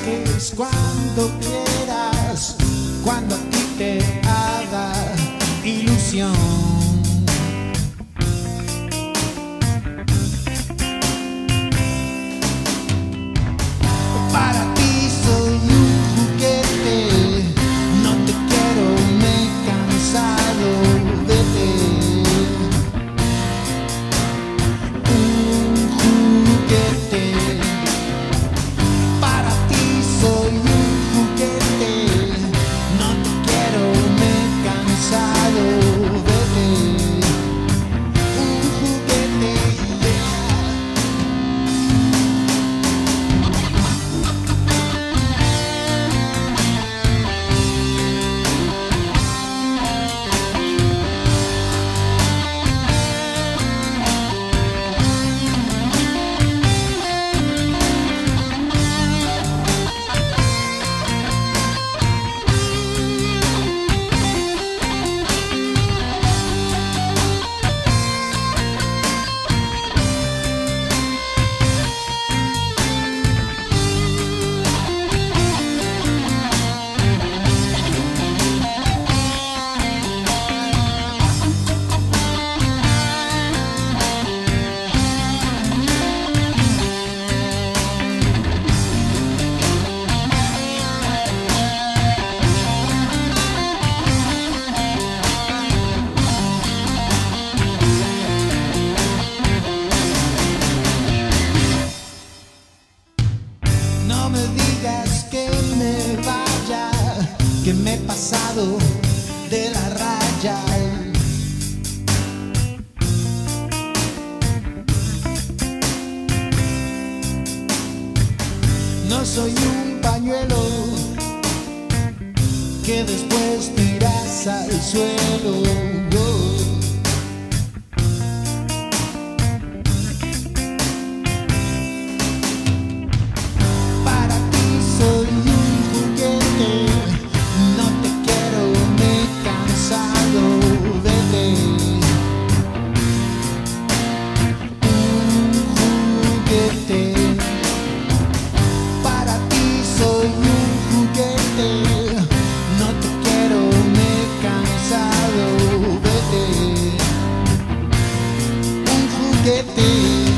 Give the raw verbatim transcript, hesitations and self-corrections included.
saques cuando quieras, cuando a ti te haga ilusión. Para ti soy un juguete, no te quiero, me he cansado de ti. Un juguete, para ti soy un juguete, no te quiero, me he cansado de ti. Un juguete, yeah. No me digas que me vaya, que me he pasado de la raya. No soy un pañuelo que después tiras al suelo. Oh. Para ti soy un juguete, no te quiero, me he cansado de ti. Un juguete.